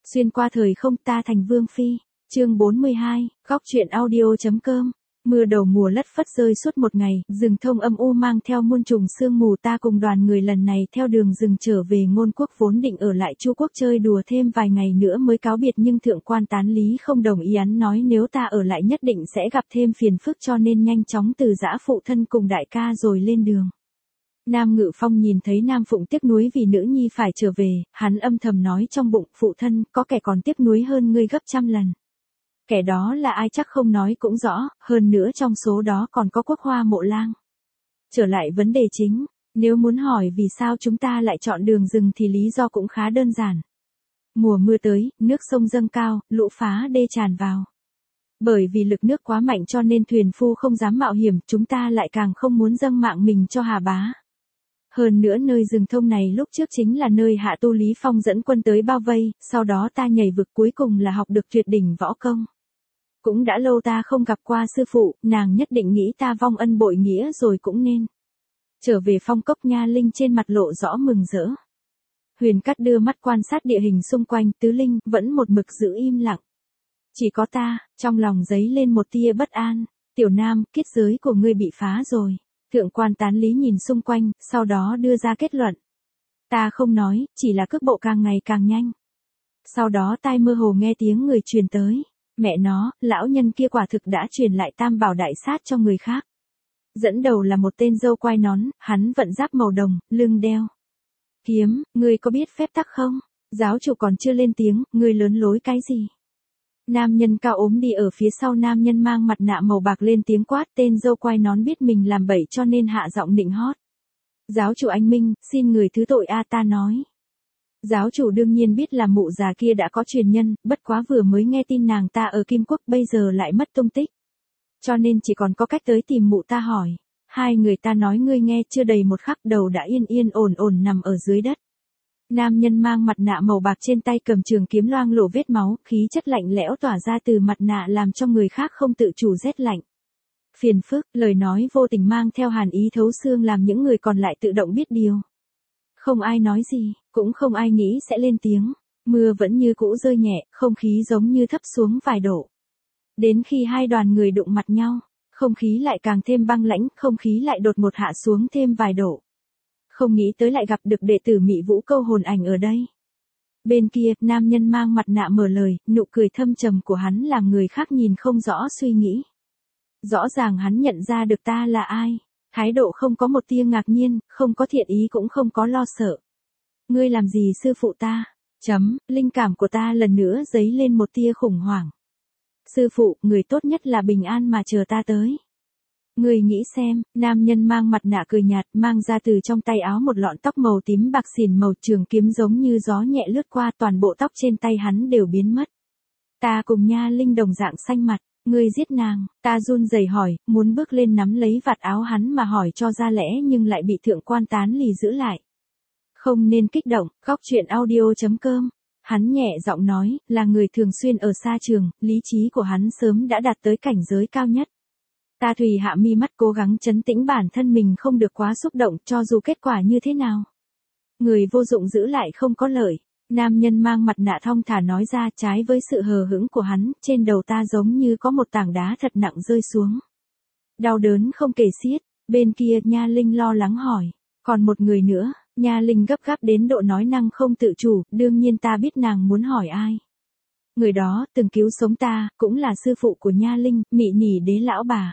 Xuyên qua thời không, ta thành vương phi. Chương 42, góc truyện audio.com. Mưa đầu mùa lất phất rơi suốt một ngày, rừng thông âm u mang theo muôn trùng sương mù. Ta cùng đoàn người lần này theo đường rừng trở về Ngôn Quốc, vốn định ở lại Chu Quốc chơi đùa thêm vài ngày nữa mới cáo biệt, nhưng thượng quan Tán Lý không đồng ý, hắn nói nếu ta ở lại nhất định sẽ gặp thêm phiền phức, cho nên nhanh chóng từ giã phụ thân cùng đại ca rồi lên đường. Nam Ngự Phong nhìn thấy Nam Phụng tiếc nuối vì nữ nhi phải trở về, hắn âm thầm nói trong bụng, phụ thân, có kẻ còn tiếc nuối hơn ngươi gấp trăm lần. Kẻ đó là ai chắc không nói cũng rõ, hơn nữa trong số đó còn có Quốc Hoa Mộ Lang. Trở lại vấn đề chính, nếu muốn hỏi vì sao chúng ta lại chọn đường rừng thì lý do cũng khá đơn giản. Mùa mưa tới, nước sông dâng cao, lũ phá đê tràn vào. Bởi vì lực nước quá mạnh cho nên thuyền phu không dám mạo hiểm, chúng ta lại càng không muốn dâng mạng mình cho Hà Bá. Hơn nữa nơi rừng thông này lúc trước chính là nơi Hạ Tu Lý Phong dẫn quân tới bao vây, sau đó ta nhảy vực cuối cùng là học được tuyệt đỉnh võ công. Cũng đã lâu ta không gặp qua sư phụ, nàng nhất định nghĩ ta vong ân bội nghĩa rồi cũng nên. Trở về Phong Cốc, Nha Linh trên mặt lộ rõ mừng rỡ. Huyền Cát đưa mắt quan sát địa hình xung quanh, Tứ Linh vẫn một mực giữ im lặng. Chỉ có ta, trong lòng dấy lên một tia bất an. Tiểu Nam, kết giới của ngươi bị phá rồi. Thượng quan Tán Lý nhìn xung quanh, sau đó đưa ra kết luận. Ta không nói, chỉ là cước bộ càng ngày càng nhanh. Sau đó tai mơ hồ nghe tiếng người truyền tới. Mẹ nó, lão nhân kia quả thực đã truyền lại tam bảo đại sát cho người khác. Dẫn đầu là một tên dâu quai nón, hắn vận giáp màu đồng, lưng đeo kiếm, ngươi có biết phép tắc không? Giáo chủ còn chưa lên tiếng, ngươi lớn lối cái gì? Nam nhân cao ốm đi ở phía sau nam nhân mang mặt nạ màu bạc lên tiếng quát, tên dâu quai nón biết mình làm bậy cho nên hạ giọng nịnh hót. Giáo chủ anh minh, xin người thứ tội a, ta nói. Giáo chủ đương nhiên biết là mụ già kia đã có truyền nhân, bất quá vừa mới nghe tin nàng ta ở Kim Quốc bây giờ lại mất tung tích. Cho nên chỉ còn có cách tới tìm mụ ta hỏi. Hai người ta nói ngươi nghe chưa đầy một khắc đầu đã yên yên ổn ổn nằm ở dưới đất. Nam nhân mang mặt nạ màu bạc trên tay cầm trường kiếm loang lổ vết máu, khí chất lạnh lẽo tỏa ra từ mặt nạ làm cho người khác không tự chủ rét lạnh. Phiền phức, lời nói vô tình mang theo hàn ý thấu xương làm những người còn lại tự động biết điều. Không ai nói gì, cũng không ai nghĩ sẽ lên tiếng. Mưa vẫn như cũ rơi nhẹ, không khí giống như thấp xuống vài độ. Đến khi hai đoàn người đụng mặt nhau, không khí lại càng thêm băng lãnh, không khí lại đột một hạ xuống thêm vài độ. Không nghĩ tới lại gặp được đệ tử Mị Vũ Câu hồn ảnh ở đây. Bên kia, nam nhân mang mặt nạ mở lời, nụ cười thâm trầm của hắn làm người khác nhìn không rõ suy nghĩ. Rõ ràng hắn nhận ra được ta là ai. Thái độ không có một tia ngạc nhiên, không có thiện ý cũng không có lo sợ. Ngươi làm gì sư phụ ta? Linh cảm của ta lần nữa dấy lên một tia khủng hoảng. Sư phụ, người tốt nhất là bình an mà chờ ta tới. Người nghĩ xem, nam nhân mang mặt nạ cười nhạt, mang ra từ trong tay áo một lọn tóc màu tím bạc xỉn, màu trường kiếm giống như gió nhẹ lướt qua, toàn bộ tóc trên tay hắn đều biến mất. Ta cùng Nha Linh đồng dạng xanh mặt, ngươi giết nàng, ta run rẩy hỏi, muốn bước lên nắm lấy vạt áo hắn mà hỏi cho ra lẽ nhưng lại bị thượng quan Tán Lý giữ lại. Không nên kích động, góc truyện audio.com. Hắn nhẹ giọng nói, là người thường xuyên ở xa trường, lý trí của hắn sớm đã đạt tới cảnh giới cao nhất. Ta Thùy hạ mi mắt cố gắng trấn tĩnh bản thân mình không được quá xúc động cho dù kết quả như thế nào. Người vô dụng giữ lại không có lợi. Nam nhân mang mặt nạ thong thả nói ra, trái với sự hờ hững của hắn, trên đầu ta giống như có một tảng đá thật nặng rơi xuống. Đau đớn không kể xiết. Bên kia, Nha Linh lo lắng hỏi. Còn một người nữa. Nha Linh gấp gáp đến độ nói năng không tự chủ, đương nhiên ta biết nàng muốn hỏi ai. Người đó, từng cứu sống ta, cũng là sư phụ của Nha Linh, Mị Nỉ Đế lão bà.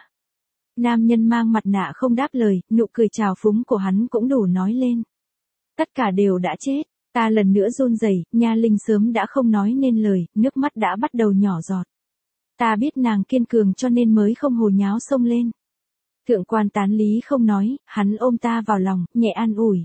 Nam nhân mang mặt nạ không đáp lời, nụ cười trào phúng của hắn cũng đủ nói lên. Tất cả đều đã chết, ta lần nữa run rẩy, Nha Linh sớm đã không nói nên lời, nước mắt đã bắt đầu nhỏ giọt. Ta biết nàng kiên cường cho nên mới không hồ nháo xông lên. Thượng quan Tán Lý không nói, hắn ôm ta vào lòng, nhẹ an ủi.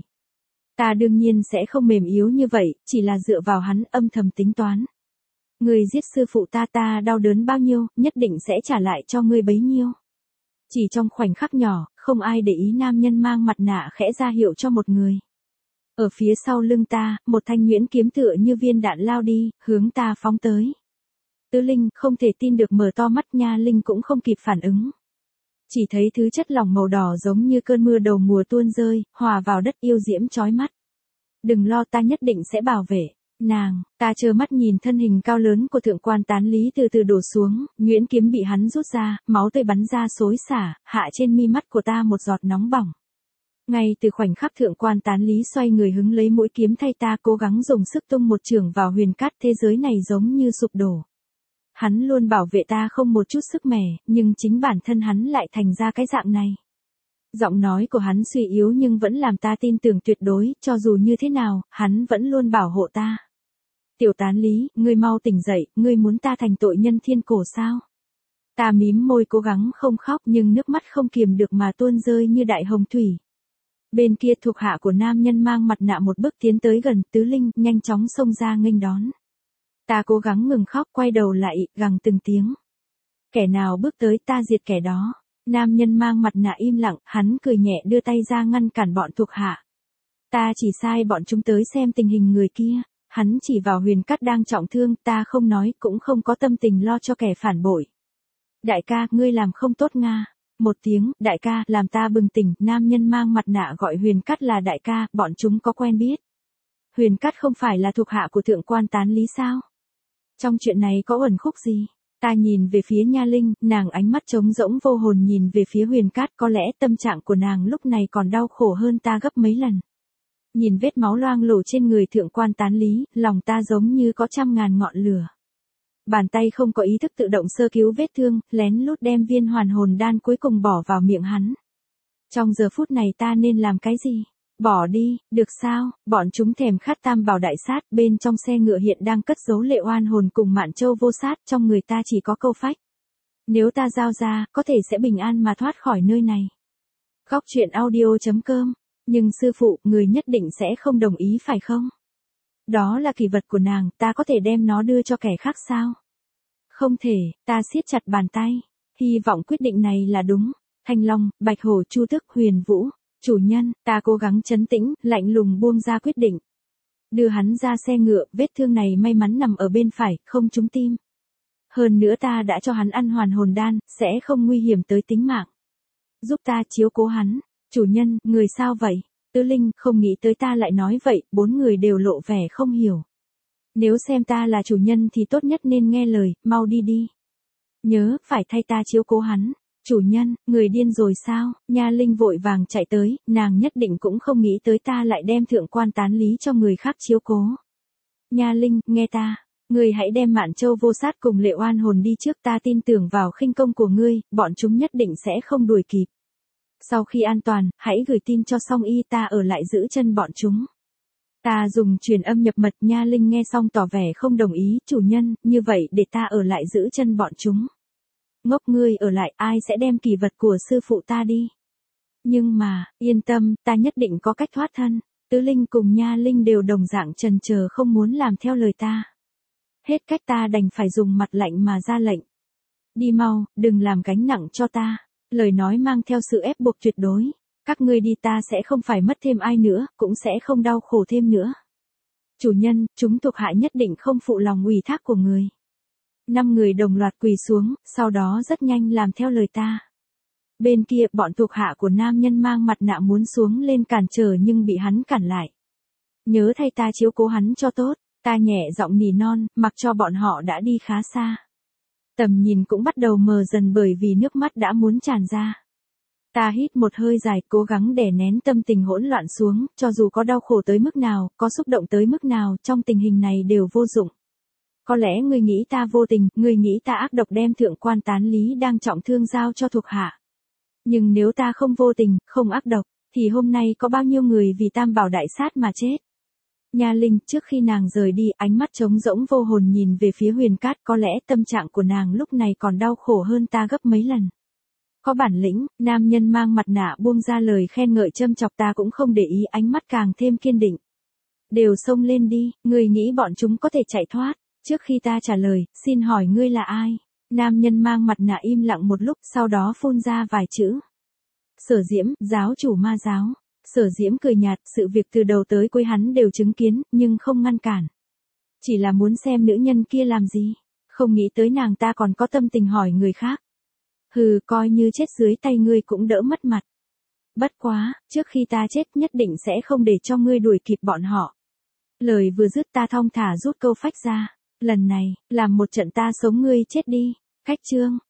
Ta đương nhiên sẽ không mềm yếu như vậy, chỉ là dựa vào hắn âm thầm tính toán. Ngươi giết sư phụ ta đau đớn bao nhiêu, nhất định sẽ trả lại cho ngươi bấy nhiêu. Chỉ trong khoảnh khắc nhỏ, không ai để ý nam nhân mang mặt nạ khẽ ra hiệu cho một người. Ở phía sau lưng ta, một thanh nhuyễn kiếm tựa như viên đạn lao đi, hướng ta phóng tới. Tứ Linh không thể tin được mở to mắt, Nha Linh cũng không kịp phản ứng. Chỉ thấy thứ chất lỏng màu đỏ giống như cơn mưa đầu mùa tuôn rơi, hòa vào đất yêu diễm chói mắt. Đừng lo, ta nhất định sẽ bảo vệ. Ta trơ mắt nhìn thân hình cao lớn của thượng quan Tán Lý từ từ đổ xuống, nhuyễn kiếm bị hắn rút ra, máu tươi bắn ra xối xả, hạ trên mi mắt của ta một giọt nóng bỏng. Ngay từ khoảnh khắc thượng quan Tán Lý xoay người hứng lấy mũi kiếm thay ta cố gắng dùng sức tung một chưởng vào huyền cát, thế giới này giống như sụp đổ. Hắn luôn bảo vệ ta không một chút sức mẻ, nhưng chính bản thân hắn lại thành ra cái dạng này. Giọng nói của hắn suy yếu nhưng vẫn làm ta tin tưởng tuyệt đối, cho dù như thế nào, hắn vẫn luôn bảo hộ ta. Tiểu Tán Lý, ngươi mau tỉnh dậy, ngươi muốn ta thành tội nhân thiên cổ sao? Ta mím môi cố gắng không khóc nhưng nước mắt không kiềm được mà tuôn rơi như đại hồng thủy. Bên kia thuộc hạ của nam nhân mang mặt nạ một bước tiến tới gần, Tứ Linh nhanh chóng xông ra nghênh đón. Ta cố gắng ngừng khóc quay đầu lại, gằn từng tiếng. Kẻ nào bước tới ta diệt kẻ đó. Nam nhân mang mặt nạ im lặng, hắn cười nhẹ đưa tay ra ngăn cản bọn thuộc hạ. Ta chỉ sai bọn chúng tới xem tình hình người kia. Hắn chỉ vào huyền cát đang trọng thương, ta không nói cũng không có tâm tình lo cho kẻ phản bội. Đại ca, ngươi làm không tốt nga. Một tiếng, đại ca, làm ta bừng tỉnh, nam nhân mang mặt nạ gọi huyền cát là đại ca, bọn chúng có quen biết. Huyền cát không phải là thuộc hạ của thượng quan Tán Lý sao? Trong chuyện này có uẩn khúc gì? Ta nhìn về phía Nha Linh, nàng ánh mắt trống rỗng vô hồn nhìn về phía huyền cát, có lẽ tâm trạng của nàng lúc này còn đau khổ hơn ta gấp mấy lần. Nhìn vết máu loang lổ trên người thượng quan Tán Lý, lòng ta giống như có trăm ngàn ngọn lửa. Bàn tay không có ý thức tự động sơ cứu vết thương, lén lút đem viên hoàn hồn đan cuối cùng bỏ vào miệng hắn. Trong giờ phút này ta nên làm cái gì? Bỏ đi, được sao? Bọn chúng thèm khát tam bảo đại sát, bên trong xe ngựa hiện đang cất giấu Lệ Oan hồn cùng Mạn Châu vô sát, trong người ta chỉ có câu phách. Nếu ta giao ra, có thể sẽ bình an mà thoát khỏi nơi này. Góc truyện audio.com. Nhưng sư phụ, người nhất định sẽ không đồng ý phải không? Đó là kỷ vật của nàng, ta có thể đem nó đưa cho kẻ khác sao? Không thể, ta siết chặt bàn tay. Hy vọng quyết định này là đúng. Thanh Long, Bạch Hổ, Chu Tước, Huyền Vũ. Chủ nhân, ta cố gắng trấn tĩnh, lạnh lùng buông ra quyết định. Đưa hắn ra xe ngựa, vết thương này may mắn nằm ở bên phải, không trúng tim. Hơn nữa ta đã cho hắn ăn hoàn hồn đan, sẽ không nguy hiểm tới tính mạng. Giúp ta chiếu cố hắn. Chủ nhân, người sao vậy? Tứ Linh không nghĩ tới ta lại nói vậy, bốn người đều lộ vẻ không hiểu. Nếu xem ta là chủ nhân thì tốt nhất nên nghe lời, mau đi đi. Nhớ, phải thay ta chiếu cố hắn. Chủ nhân, người điên rồi sao? Nha Linh vội vàng chạy tới, nàng nhất định cũng không nghĩ tới ta lại đem thượng quan Tán Lý cho người khác chiếu cố. Nha Linh, nghe ta. Ngươi hãy đem Mạn Châu vô sát cùng Lệ Oan hồn đi trước, ta tin tưởng vào khinh công của ngươi, bọn chúng nhất định sẽ không đuổi kịp. Sau khi an toàn, hãy gửi tin cho Song Y, ta ở lại giữ chân bọn chúng. Ta dùng truyền âm nhập mật, Nha Linh nghe xong tỏ vẻ không đồng ý, chủ nhân, như vậy để ta ở lại giữ chân bọn chúng. Ngốc, ngươi ở lại, ai sẽ đem kỳ vật của sư phụ ta đi? Nhưng mà, yên tâm, ta nhất định có cách thoát thân. Tứ Linh cùng Nha Linh đều đồng dạng chần chờ không muốn làm theo lời ta. Hết cách ta đành phải dùng mặt lạnh mà ra lệnh. Đi mau, đừng làm gánh nặng cho ta. Lời nói mang theo sự ép buộc tuyệt đối. Các ngươi đi, ta sẽ không phải mất thêm ai nữa, cũng sẽ không đau khổ thêm nữa. Chủ nhân, chúng thuộc hạ nhất định không phụ lòng ủy thác của người. 5 người đồng loạt quỳ xuống, sau đó rất nhanh làm theo lời ta. Bên kia, bọn thuộc hạ của nam nhân mang mặt nạ muốn xuống lên cản trở nhưng bị hắn cản lại. Nhớ thay ta chiếu cố hắn cho tốt, ta nhẹ giọng nỉ non, mặc cho bọn họ đã đi khá xa. Tầm nhìn cũng bắt đầu mờ dần bởi vì nước mắt đã muốn tràn ra. Ta hít một hơi dài, cố gắng đè nén tâm tình hỗn loạn xuống, cho dù có đau khổ tới mức nào, có xúc động tới mức nào, trong tình hình này đều vô dụng. Có lẽ ngươi nghĩ ta vô tình, ngươi nghĩ ta ác độc đem thượng quan Tán Lý đang trọng thương giao cho thuộc hạ. Nhưng nếu ta không vô tình, không ác độc, thì hôm nay có bao nhiêu người vì tam bảo đại sát mà chết. Nha Linh, trước khi nàng rời đi, ánh mắt trống rỗng vô hồn nhìn về phía huyền cát, có lẽ tâm trạng của nàng lúc này còn đau khổ hơn ta gấp mấy lần. Có bản lĩnh, nam nhân mang mặt nạ buông ra lời khen ngợi châm chọc, ta cũng không để ý, ánh mắt càng thêm kiên định. Đều xông lên đi, ngươi nghĩ bọn chúng có thể chạy thoát? Trước khi ta trả lời, xin hỏi ngươi là ai? Nam nhân mang mặt nạ im lặng một lúc, sau đó phun ra vài chữ. Sở Diễm, giáo chủ ma giáo. Sở Diễm cười nhạt, sự việc từ đầu tới cuối hắn đều chứng kiến, nhưng không ngăn cản. Chỉ là muốn xem nữ nhân kia làm gì. Không nghĩ tới nàng ta còn có tâm tình hỏi người khác. Hừ, coi như chết dưới tay ngươi cũng đỡ mất mặt. Bất quá, trước khi ta chết nhất định sẽ không để cho ngươi đuổi kịp bọn họ. Lời vừa dứt ta thong thả rút câu phách ra. Lần này, làm một trận ta sống ngươi chết đi. Khách trương.